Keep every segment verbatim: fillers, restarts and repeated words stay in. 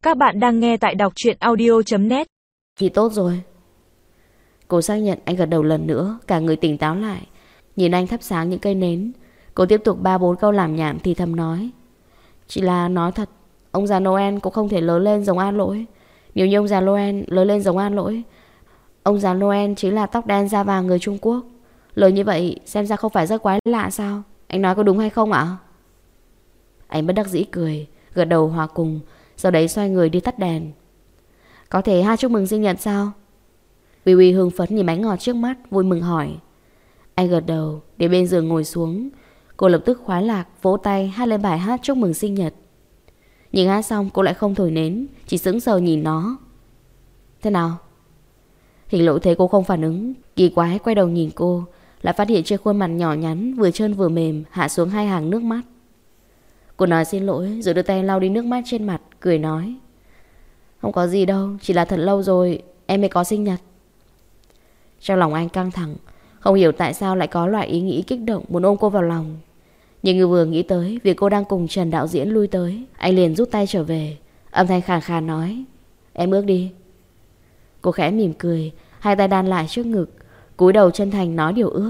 Các bạn đang nghe tại đọc truyện audio chấm net. Thì tốt rồi. Cô xác nhận. Anh gật đầu lần nữa, cả người tỉnh táo lại. Nhìn anh thắp sáng những cây nến. Cô tiếp tục ba bốn câu làm nhảm thì thầm nói: Chỉ là nói thật, ông già Noel cũng không thể lớn lên giống An Lỗi. Nếu như ông già Noel lớn lên giống An Lỗi, ông già Noel chính là tóc đen da vàng người Trung Quốc. Lời như vậy xem ra không phải rất quái lạ sao? Anh nói có đúng hay không ạ? Anh bất đắc dĩ cười, gật đầu hòa cùng. Sau đấy xoay người đi tắt đèn. Có thể hát chúc mừng sinh nhật sao? Uy Uy hưng phấn nhìn bánh ngọt trước mắt, vui mừng hỏi. Anh gật đầu, để bên giường ngồi xuống. Cô lập tức khoái lạc, vỗ tay hát lên bài hát chúc mừng sinh nhật. Nhưng hát xong cô lại không thổi nến, chỉ sững sờ nhìn nó. Thế nào? Hình Lỗi thấy cô không phản ứng, kỳ quái quay đầu nhìn cô, lại phát hiện trên khuôn mặt nhỏ nhắn vừa trơn vừa mềm hạ xuống hai hàng nước mắt. Cô nói xin lỗi rồi đưa tay lau đi nước mắt trên mặt, cười nói: Không có gì đâu, chỉ là thật lâu rồi em mới có sinh nhật. Trong lòng anh căng thẳng, không hiểu tại sao lại có loại ý nghĩ kích động muốn ôm cô vào lòng. Nhưng vừa nghĩ tới việc cô đang cùng Trần đạo diễn lui tới, anh liền rút tay trở về, âm thanh khàn khàn nói: Em ước đi. Cô khẽ mỉm cười, hai tay đan lại trước ngực, cúi đầu chân thành nói điều ước.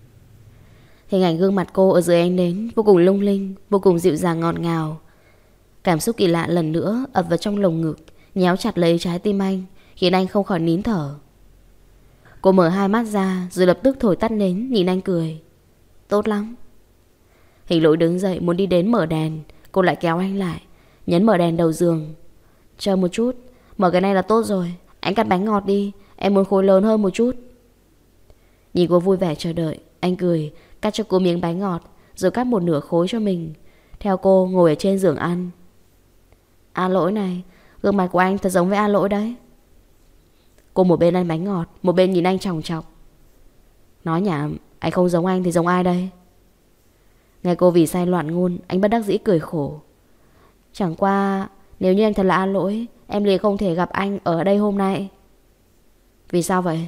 Hình ảnh gương mặt cô ở dưới ánh nến vô cùng lung linh, vô cùng dịu dàng ngọt ngào. Cảm xúc kỳ lạ lần nữa ập vào trong lồng ngực, nhéo chặt lấy trái tim anh, khiến anh không khỏi nín thở. Cô mở hai mắt ra rồi lập tức thổi tắt nến, nhìn anh cười. Tốt lắm. Hình Lỗi đứng dậy muốn đi đến mở đèn, cô lại kéo anh lại, nhấn mở đèn đầu giường. Chờ một chút, mở cái này là tốt rồi. Anh cắt bánh ngọt đi, em muốn khối lớn hơn một chút. Nhìn cô vui vẻ chờ đợi, anh cười, cắt cho cô miếng bánh ngọt, rồi cắt một nửa khối cho mình. Theo cô ngồi ở trên giường ăn. An Lỗi này, gương mặt của anh thật giống với An Lỗi đấy. Cô một bên ăn bánh ngọt, một bên nhìn anh chòng chọc. Nói nhảm, anh không giống anh thì giống ai đây? Nghe cô vì sai loạn ngôn, anh bất đắc dĩ cười khổ. Chẳng qua nếu như anh thật là An Lỗi, em liền không thể gặp anh ở đây hôm nay. Vì sao vậy?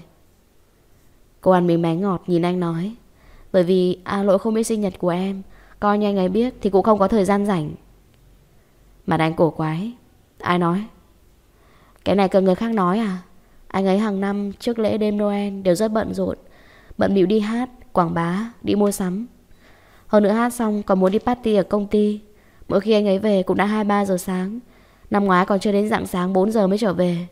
Cô ăn miếng bánh ngọt nhìn anh nói: Bởi vì An Lỗi không biết sinh nhật của em, coi như anh ấy biết thì cũng không có thời gian rảnh. Mặt anh cổ quái. Ai nói? Cái này cần người khác nói à? Anh ấy hàng năm trước lễ đêm Noel đều rất bận rộn, bận bịu đi hát, quảng bá, đi mua sắm. Hơn nữa hát xong còn muốn đi party ở công ty. Mỗi khi anh ấy về cũng đã hai ba giờ sáng. Năm ngoái còn chưa đến rạng sáng bốn giờ mới trở về.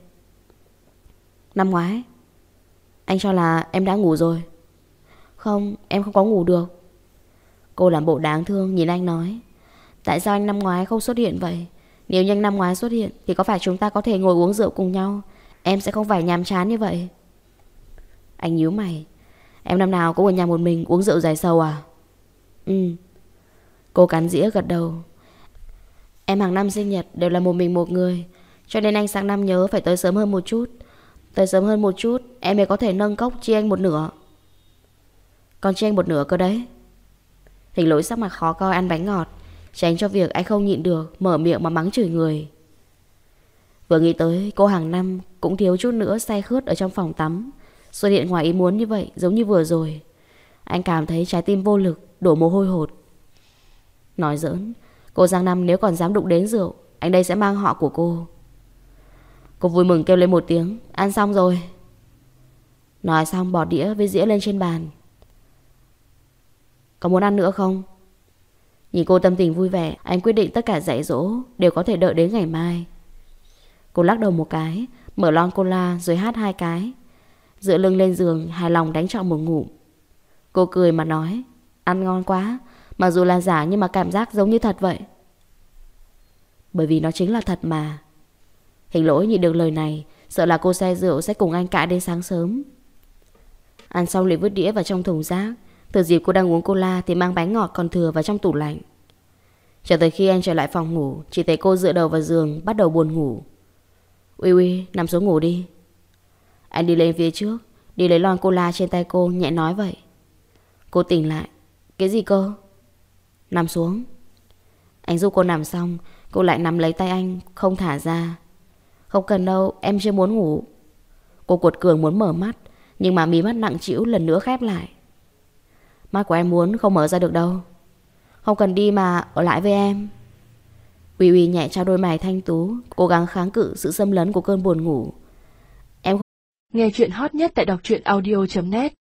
Năm ngoái? Anh cho là em đã ngủ rồi. Không, em không có ngủ được. Cô làm bộ đáng thương nhìn anh nói: Tại sao anh năm ngoái không xuất hiện vậy? Nếu như anh năm ngoái xuất hiện thì có phải chúng ta có thể ngồi uống rượu cùng nhau? Em sẽ không phải nhàm chán như vậy. Anh nhíu mày. Em năm nào cũng ở nhà một mình uống rượu dài sầu à? Ừ. Cô cắn dĩa gật đầu. Em hàng năm sinh nhật đều là một mình một người, cho nên anh sang năm nhớ phải tới sớm hơn một chút. Tới sớm hơn một chút em mới có thể nâng cốc chia anh một nửa. Còn chia anh một nửa cơ đấy. Hình Lỗi sắc mặt khó coi ăn bánh ngọt, tránh cho việc anh không nhịn được mở miệng mà mắng chửi người. Vừa nghĩ tới cô hàng năm cũng thiếu chút nữa say khướt ở trong phòng tắm, xuất hiện ngoài ý muốn như vậy giống như vừa rồi, anh cảm thấy trái tim vô lực, đổ mồ hôi hột. Nói giỡn, cô sang năm nếu còn dám đụng đến rượu, anh đây sẽ mang họ của cô. Cô vui mừng kêu lên một tiếng: Ăn xong rồi. Nói xong bỏ đĩa với dĩa lên trên bàn. Có muốn ăn nữa không? Nhìn cô tâm tình vui vẻ, anh quyết định tất cả dạy dỗ đều có thể đợi đến ngày mai. Cô lắc đầu một cái, mở lon cola rồi hát hai cái, dựa lưng lên giường hài lòng đánh trọn một ngụm. Cô cười mà nói: Ăn ngon quá, mặc dù là giả nhưng mà cảm giác giống như thật vậy. Bởi vì nó chính là thật mà. Hình Lỗi nhịn được lời này, sợ là cô say rượu sẽ cùng anh cãi đến sáng sớm. Ăn xong liền vứt đĩa vào trong thùng rác. Từ dịp cô đang uống cola thì mang bánh ngọt còn thừa vào trong tủ lạnh. Cho tới khi anh trở lại phòng ngủ, chỉ thấy cô dựa đầu vào giường bắt đầu buồn ngủ. Uy Uy, nằm xuống ngủ đi. Anh đi lên phía trước, đi lấy lon cola trên tay cô, nhẹ nói vậy. Cô tỉnh lại. Cái gì cơ? Nằm xuống. Anh giúp cô nằm xong, cô lại nắm lấy tay anh, không thả ra. Không cần đâu, em chưa muốn ngủ. Cô cuột cường muốn mở mắt, nhưng mà mí mắt nặng trĩu lần nữa khép lại. Mắt của em muốn không mở ra được đâu. Không cần đi mà ở lại với em. Uy Uy nhẹ trao đôi mày thanh tú, cố gắng kháng cự sự xâm lấn của cơn buồn ngủ. Nghe chuyện hot nhất tại đọc truyện audio chấm net.